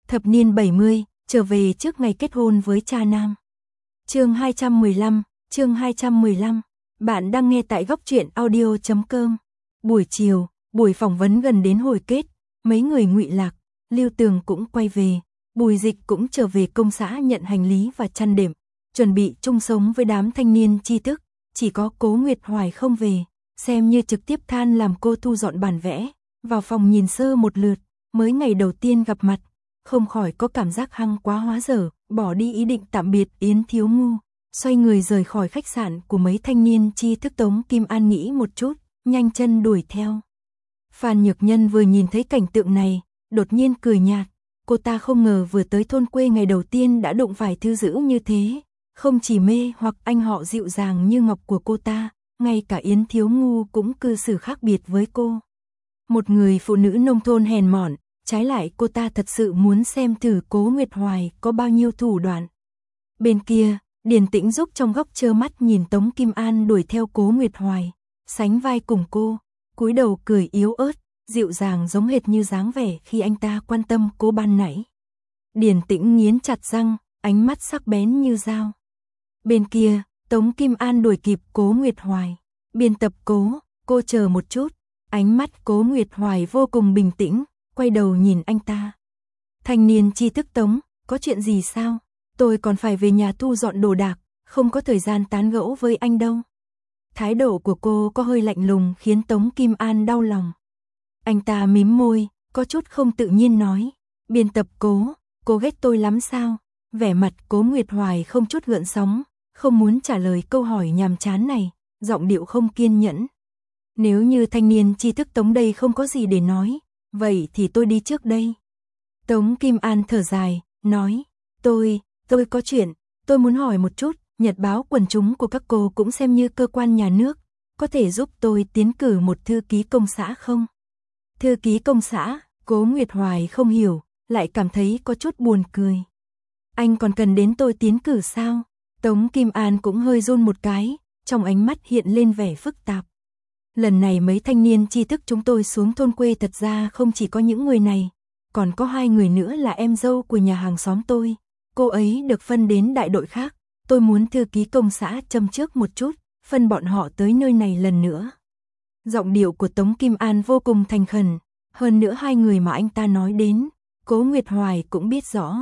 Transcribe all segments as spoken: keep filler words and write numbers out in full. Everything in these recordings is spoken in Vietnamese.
Thập niên bảy mươi, trở về trước ngày kết hôn với cha nam. Chương hai trăm mười lăm, chương hai trăm mười lăm. Bạn đang nghe tại góc truyện audio chấm com. Buổi chiều, buổi phỏng vấn gần đến hồi kết, mấy người Ngụy Lạc, Lưu Tường cũng quay về, Bùi Dịch cũng trở về công xã nhận hành lý và chăn đệm, chuẩn bị chung sống với đám thanh niên tri thức, chỉ có Cố Nguyệt Hoài không về, xem như trực tiếp than làm cô thu dọn bản vẽ, vào phòng nhìn sơ một lượt, mới ngày đầu tiên gặp mặt, không khỏi có cảm giác hăng quá hóa dở, bỏ đi ý định tạm biệt Yến Thiếu Ngu, xoay người rời khỏi khách sạn của mấy thanh niên tri thức. Tống Kim An nghĩ một chút, nhanh chân đuổi theo. Phan Nhược Nhân vừa nhìn thấy cảnh tượng này, đột nhiên cười nhạt, cô ta không ngờ vừa tới thôn quê ngày đầu tiên đã đụng phải thư dữ như thế, không chỉ mê hoặc anh họ dịu dàng như ngọc của cô ta, ngay cả Yến Thiếu Ngu cũng cư xử khác biệt với cô. Một người phụ nữ nông thôn hèn mọn, trái lại cô ta thật sự muốn xem thử Cố Nguyệt Hoài có bao nhiêu thủ đoạn. Bên kia, Điền Tĩnh giúp trong góc trơ mắt nhìn Tống Kim An đuổi theo Cố Nguyệt Hoài, sánh vai cùng cô, cúi đầu cười yếu ớt, dịu dàng giống hệt như dáng vẻ khi anh ta quan tâm cô ban nãy. Điền Tĩnh nghiến chặt răng, ánh mắt sắc bén như dao. Bên kia, Tống Kim An đuổi kịp Cố Nguyệt Hoài. Biên tập Cố, cô chờ một chút. Ánh mắt Cố Nguyệt Hoài vô cùng bình tĩnh, quay đầu nhìn anh ta. Thanh niên tri thức Tống, có chuyện gì sao? Tôi còn phải về nhà thu dọn đồ đạc, không có thời gian tán gẫu với anh đâu. Thái độ của cô có hơi lạnh lùng khiến Tống Kim An đau lòng. Anh ta mím môi, có chút không tự nhiên nói. Biên tập Cố, cô ghét tôi lắm sao? Vẻ mặt Cố Nguyệt Hoài không chút gợn sóng, không muốn trả lời câu hỏi nhàm chán này, giọng điệu không kiên nhẫn. Nếu như thanh niên tri thức Tống đây không có gì để nói, vậy thì tôi đi trước đây. Tống Kim An thở dài, nói, tôi, tôi có chuyện, tôi muốn hỏi một chút, nhật báo quần chúng của các cô cũng xem như cơ quan nhà nước, có thể giúp tôi tiến cử một thư ký công xã không? Thư ký công xã, Cố Nguyệt Hoài không hiểu, lại cảm thấy có chút buồn cười. Anh còn cần đến tôi tiến cử sao? Tống Kim An cũng hơi run một cái, trong ánh mắt hiện lên vẻ phức tạp. Lần này mấy thanh niên tri thức chúng tôi xuống thôn quê thật ra không chỉ có những người này, còn có hai người nữa là em dâu của nhà hàng xóm tôi. Cô ấy được phân đến đại đội khác, tôi muốn thư ký công xã châm trước một chút, phân bọn họ tới nơi này lần nữa. Giọng điệu của Tống Kim An vô cùng thành khẩn, hơn nữa hai người mà anh ta nói đến, Cố Nguyệt Hoài cũng biết rõ.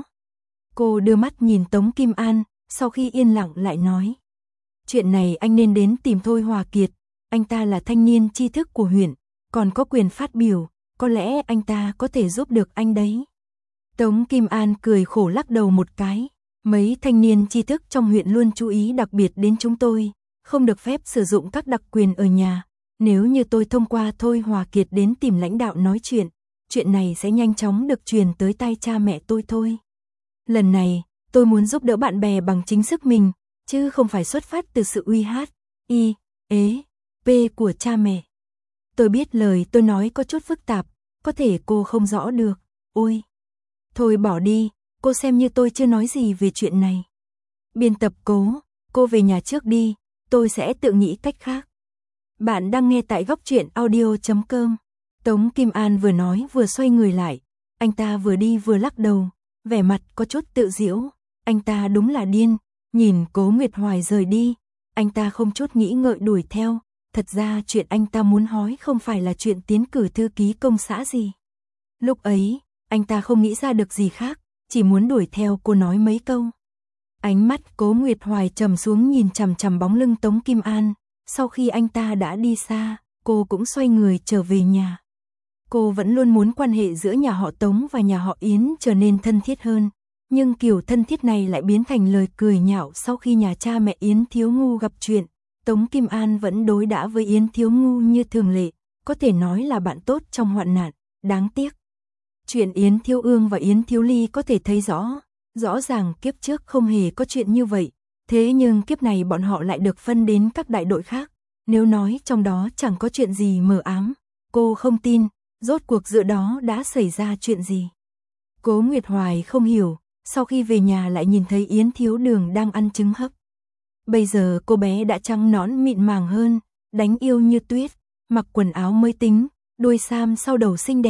Cô đưa mắt nhìn Tống Kim An, sau khi yên lặng lại nói. Chuyện này anh nên đến tìm Thôi Hòa Kiệt, anh ta là thanh niên tri thức của huyện, còn có quyền phát biểu, có lẽ anh ta có thể giúp được anh đấy. Tống Kim An cười khổ lắc đầu một cái, mấy thanh niên tri thức trong huyện luôn chú ý đặc biệt đến chúng tôi, không được phép sử dụng các đặc quyền ở nhà. Nếu như tôi thông qua Thôi Hòa Kiệt đến tìm lãnh đạo nói chuyện, chuyện này sẽ nhanh chóng được truyền tới tay cha mẹ tôi thôi. Lần này, tôi muốn giúp đỡ bạn bè bằng chính sức mình, chứ không phải xuất phát từ sự uy hát, y, ế, p của cha mẹ. Tôi biết lời tôi nói có chút phức tạp, có thể cô không rõ được, ôi. Thôi bỏ đi, cô xem như tôi chưa nói gì về chuyện này. Biên tập Cố, cô về nhà trước đi, tôi sẽ tự nghĩ cách khác. Bạn đang nghe tại góc truyện audio chấm com. Tống Kim An vừa nói vừa xoay người lại, anh ta vừa đi vừa lắc đầu, vẻ mặt có chút tự giễu, anh ta đúng là điên, nhìn Cố Nguyệt Hoài rời đi, anh ta không chút nghĩ ngợi đuổi theo, thật ra chuyện anh ta muốn nói không phải là chuyện tiến cử thư ký công xã gì. Lúc ấy, anh ta không nghĩ ra được gì khác, chỉ muốn đuổi theo cô nói mấy câu. Ánh mắt Cố Nguyệt Hoài trầm xuống nhìn chằm chằm bóng lưng Tống Kim An, sau khi anh ta đã đi xa, cô cũng xoay người trở về nhà. Cô vẫn luôn muốn quan hệ giữa nhà họ Tống và nhà họ Yến trở nên thân thiết hơn, nhưng kiểu thân thiết này lại biến thành lời cười nhạo sau khi nhà cha mẹ Yến Thiếu Ngu gặp chuyện. Tống Kim An vẫn đối đãi với Yến Thiếu Ngu như thường lệ, có thể nói là bạn tốt trong hoạn nạn, đáng tiếc. Chuyện Yến Thiếu Ương và Yến Thiếu Ly có thể thấy rõ, rõ ràng kiếp trước không hề có chuyện như vậy, thế nhưng kiếp này bọn họ lại được phân đến các đại đội khác, nếu nói trong đó chẳng có chuyện gì mờ ám, cô không tin, rốt cuộc giữa đó đã xảy ra chuyện gì. Cố Nguyệt Hoài không hiểu, sau khi về nhà lại nhìn thấy Yến Thiếu Đường đang ăn trứng hấp. Bây giờ cô bé đã trắng nõn mịn màng hơn, đánh yêu như tuyết, mặc quần áo mới tính, đuôi sam sau đầu xinh đẹp,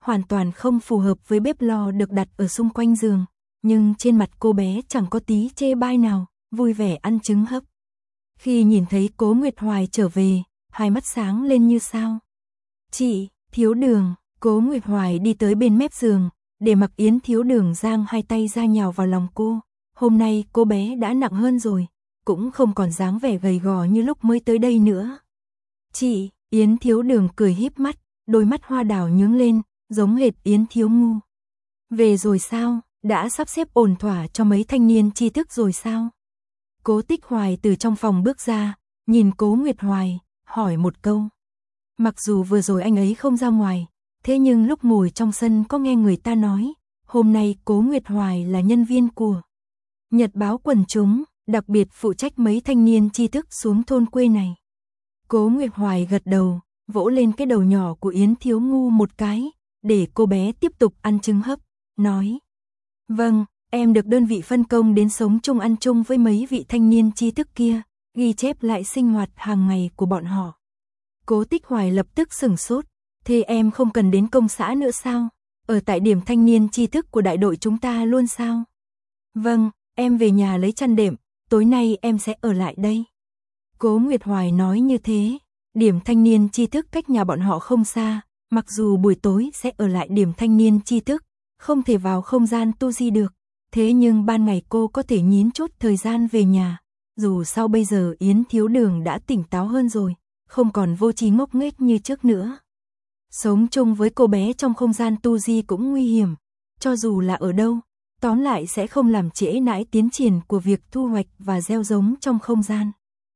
hoàn toàn không phù hợp với bếp lò được đặt ở xung quanh giường, nhưng trên mặt cô bé chẳng có tí chê bai nào, vui vẻ ăn trứng hấp. Khi nhìn thấy Cố Nguyệt Hoài trở về, hai mắt sáng lên như sao. Chị, Thiếu Đường, Cố Nguyệt Hoài đi tới bên mép giường, để mặc Yến Thiếu Đường giang hai tay ra nhào vào lòng cô. Hôm nay cô bé đã nặng hơn rồi, cũng không còn dáng vẻ gầy gò như lúc mới tới đây nữa. Chị, Yến Thiếu Đường cười híp mắt, đôi mắt hoa đào nhướng lên, giống hệt Yến Thiếu Ngu. Về rồi sao, đã sắp xếp ổn thỏa cho mấy thanh niên tri thức rồi sao? Cố Tích Hoài từ trong phòng bước ra, nhìn Cố Nguyệt Hoài, hỏi một câu. Mặc dù vừa rồi anh ấy không ra ngoài, thế nhưng lúc ngồi trong sân có nghe người ta nói, hôm nay Cố Nguyệt Hoài là nhân viên của Nhật báo quần chúng, đặc biệt phụ trách mấy thanh niên tri thức xuống thôn quê này. Cố Nguyệt Hoài gật đầu, vỗ lên cái đầu nhỏ của Yến Thiếu Ngu một cái, để cô bé tiếp tục ăn trứng hấp, nói. Vâng, em được đơn vị phân công đến sống chung ăn chung với mấy vị thanh niên tri thức kia, ghi chép lại sinh hoạt hàng ngày của bọn họ. Cố Tích Hoài lập tức sửng sốt, thế em không cần đến công xã nữa sao? Ở tại điểm thanh niên tri thức của đại đội chúng ta luôn sao? Vâng, em về nhà lấy chăn đệm, tối nay em sẽ ở lại đây. Cố Nguyệt Hoài nói như thế, điểm thanh niên tri thức cách nhà bọn họ không xa, mặc dù buổi tối sẽ ở lại điểm thanh niên tri thức, không thể vào không gian tu di được, thế nhưng ban ngày cô có thể nhín chút thời gian về nhà, dù sao bây giờ Yến Thiếu Đường đã tỉnh táo hơn rồi, không còn vô trí ngốc nghếch như trước nữa. Sống chung với cô bé trong không gian tu di cũng nguy hiểm, cho dù là ở đâu, tóm lại sẽ không làm trễ nải tiến triển của việc thu hoạch và gieo giống trong không gian.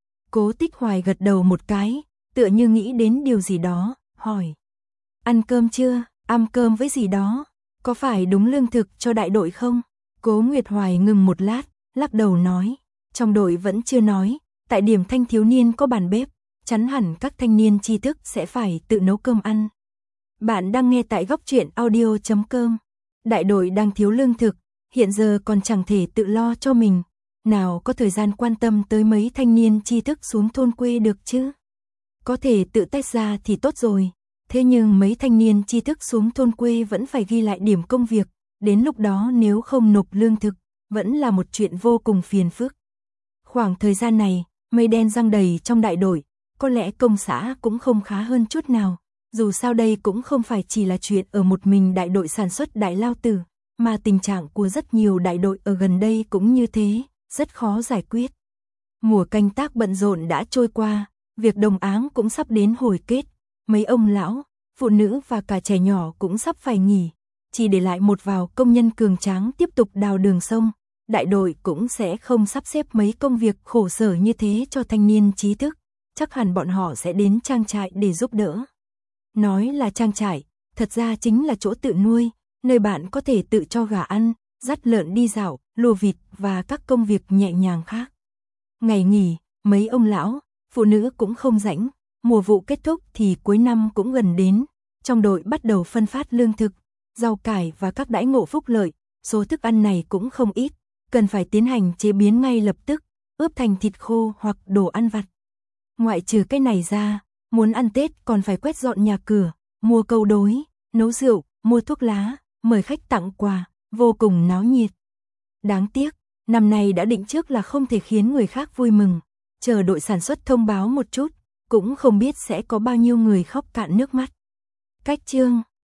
Cố Tích Hoài gật đầu một cái, tựa như nghĩ đến điều gì đó, hỏi. Ăn cơm chưa, ăn cơm với gì đó, có phải đúng lương thực cho đại đội không? Cố Nguyệt Hoài ngừng một lát, lắc đầu nói, trong đội vẫn chưa nói, tại điểm thanh thiếu niên có bàn bếp, chắn hẳn các thanh niên tri thức sẽ phải tự nấu cơm ăn. Bạn đang nghe tại góc truyện audio chấm com. Đại đội đang thiếu lương thực, hiện giờ còn chẳng thể tự lo cho mình, nào có thời gian quan tâm tới mấy thanh niên tri thức xuống thôn quê được chứ? Có thể tự tách ra thì tốt rồi, thế nhưng mấy thanh niên tri thức xuống thôn quê vẫn phải ghi lại điểm công việc, đến lúc đó nếu không nộp lương thực, vẫn là một chuyện vô cùng phiền phức. Khoảng thời gian này, mây đen giăng đầy trong đại đội, có lẽ công xã cũng không khá hơn chút nào, dù sao đây cũng không phải chỉ là chuyện ở một mình đại đội sản xuất Đại Lao Tử, mà tình trạng của rất nhiều đại đội ở gần đây cũng như thế, rất khó giải quyết. Mùa canh tác bận rộn đã trôi qua, việc đồng áng cũng sắp đến hồi kết, mấy ông lão, phụ nữ và cả trẻ nhỏ cũng sắp phải nghỉ, chỉ để lại một vài công nhân cường tráng tiếp tục đào đường sông. Đại đội cũng sẽ không sắp xếp mấy công việc khổ sở như thế cho thanh niên trí thức, chắc hẳn bọn họ sẽ đến trang trại để giúp đỡ. Nói là trang trại, thật ra chính là chỗ tự nuôi, nơi bạn có thể tự cho gà ăn, dắt lợn đi dạo, lùa vịt và các công việc nhẹ nhàng khác. Ngày nghỉ, mấy ông lão, phụ nữ cũng không rảnh, mùa vụ kết thúc thì cuối năm cũng gần đến, trong đội bắt đầu phân phát lương thực, rau cải và các đãi ngộ phúc lợi, số thức ăn này cũng không ít, cần phải tiến hành chế biến ngay lập tức, ướp thành thịt khô hoặc đồ ăn vặt. Ngoại trừ cái này ra, muốn ăn Tết còn phải quét dọn nhà cửa, mua câu đối, nấu rượu, mua thuốc lá, mời khách tặng quà, vô cùng náo nhiệt. Đáng tiếc, năm nay đã định trước là không thể khiến người khác vui mừng, chờ đội sản xuất thông báo một chút, cũng không biết sẽ có bao nhiêu người khóc cạn nước mắt. Cách chương